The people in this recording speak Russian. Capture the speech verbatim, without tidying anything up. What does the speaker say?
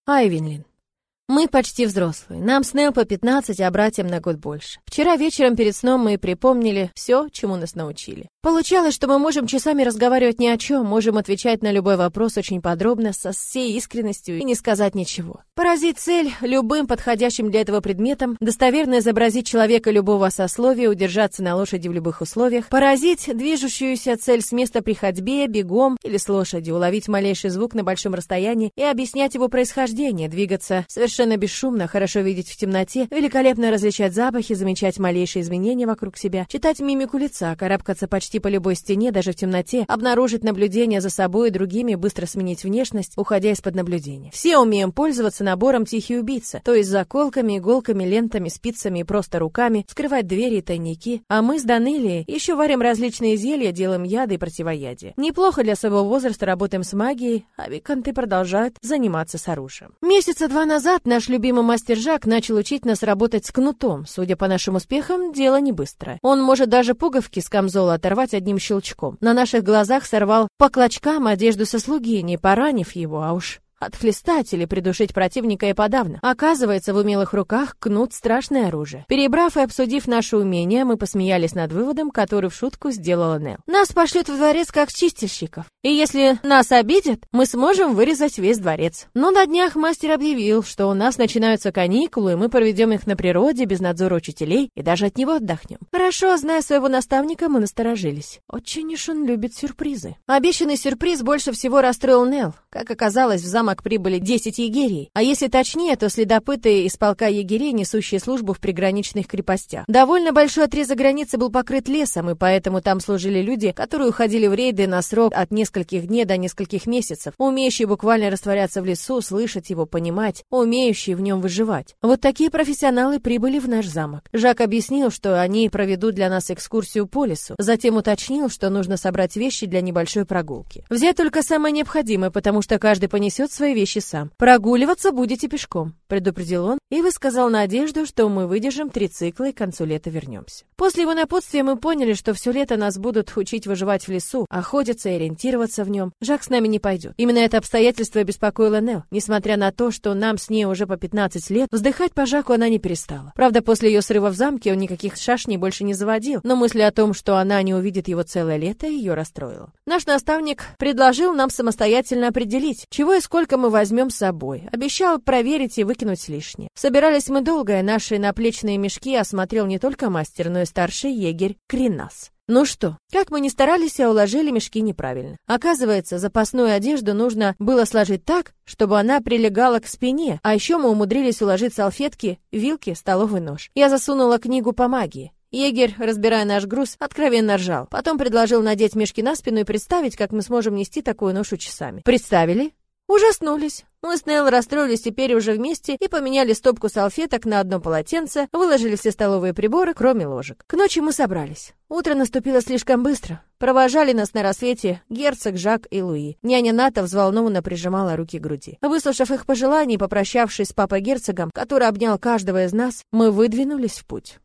Айвенлин. Мы почти взрослые. Нам с Нел по пятнадцать, а братьям на год больше. Вчера вечером перед сном мы припомнили все, чему нас научили. Получалось, что мы можем часами разговаривать ни о чем, можем отвечать на любой вопрос очень подробно, со всей искренностью и не сказать ничего. Поразить цель любым подходящим для этого предметом, достоверно изобразить человека любого сословия, удержаться на лошади в любых условиях, поразить движущуюся цель с места при ходьбе, бегом или с лошади, уловить малейший звук на большом расстоянии и объяснять его происхождение, двигаться совершенно Совершенно бесшумно, хорошо видеть в темноте, великолепно различать запахи, замечать малейшие изменения вокруг себя, читать мимику лица, карабкаться почти по любой стене, даже в темноте, обнаружить наблюдение за собой и другими, быстро сменить внешность, уходя из-под наблюдения. Все умеем пользоваться набором «Тихий убийца», то есть заколками, иголками, лентами, спицами и просто руками, вскрывать двери и тайники. А мы с Данелией еще варим различные зелья, делаем яды и противоядия. Неплохо для своего возраста работаем с магией, а виконты продолжают заниматься с оружием. Месяца два назад наш любимый мастер Жак начал учить нас работать с кнутом. Судя по нашим успехам, дело не быстрое. Он может даже пуговки с камзола оторвать одним щелчком. На наших глазах сорвал по клочкам одежду со слуги, не поранив его, а уж отхлестать или придушить противника и подавно. Оказывается, в умелых руках кнут — страшное оружие. Перебрав и обсудив наши умения, мы посмеялись над выводом, который в шутку сделала Нел. Нас пошлют в дворец как чистильщиков. И если нас обидят, мы сможем вырезать весь дворец. Но на днях мастер объявил, что у нас начинаются каникулы, и мы проведем их на природе, без надзора учителей, и даже от него отдохнем. Хорошо, зная своего наставника, мы насторожились. Очень уж он любит сюрпризы. Обещанный сюрприз больше всего расстроил Нел. Как оказалось, в замок прибыли десять егерей, а если точнее, то следопыты из полка егерей, несущие службу в приграничных крепостях. Довольно большой отрезок границы был покрыт лесом, и поэтому там служили люди, которые уходили в рейды на срок от нескольких дней до нескольких месяцев, умеющие буквально растворяться в лесу, слышать его, понимать, умеющие в нем выживать. Вот такие профессионалы прибыли в наш замок. Жак объяснил, что они проведут для нас экскурсию по лесу, затем уточнил, что нужно собрать вещи для небольшой прогулки. Взять только самое необходимое, потому что каждый понесет свои вещи сам. Прогуливаться будете пешком, предупредил он и высказал надежду, что мы выдержим три цикла и к концу лета вернемся. После его напутствия мы поняли, что все лето нас будут учить выживать в лесу, охотиться и ориентироваться в нем. Жак с нами не пойдет. Именно это обстоятельство беспокоило Нел. Несмотря на то, что нам с ней уже по пятнадцать лет, вздыхать по Жаку она не перестала. Правда, после ее срыва в замке он никаких шашней больше не заводил, но мысль о том, что она не увидит его целое лето, ее расстроила. Наш наставник предложил нам самостоятельно определить, чего и сколько мы возьмем с собой. Обещал проверить и выкинуть лишнее. Собирались мы долго, и наши наплечные мешки осмотрел не только мастер, но и старший егерь Кринас. Ну что, как мы ни старались, а уложили мешки неправильно. Оказывается, запасную одежду нужно было сложить так, чтобы она прилегала к спине, а еще мы умудрились уложить салфетки, вилки, столовый нож. Я засунула книгу по магии. Егерь, разбирая наш груз, откровенно ржал. Потом предложил надеть мешки на спину и представить, как мы сможем нести такую ношу часами. Представили? Ужаснулись. Мы с Нел расстроились теперь уже вместе и поменяли стопку салфеток на одно полотенце, выложили все столовые приборы, кроме ложек. К ночи мы собрались. Утро наступило слишком быстро. Провожали нас на рассвете герцог, Жак и Луи. Няня Ната взволнованно прижимала руки к груди. Выслушав их пожеланий и попрощавшись с папой-герцогом, который обнял каждого из нас, мы выдвинулись в путь.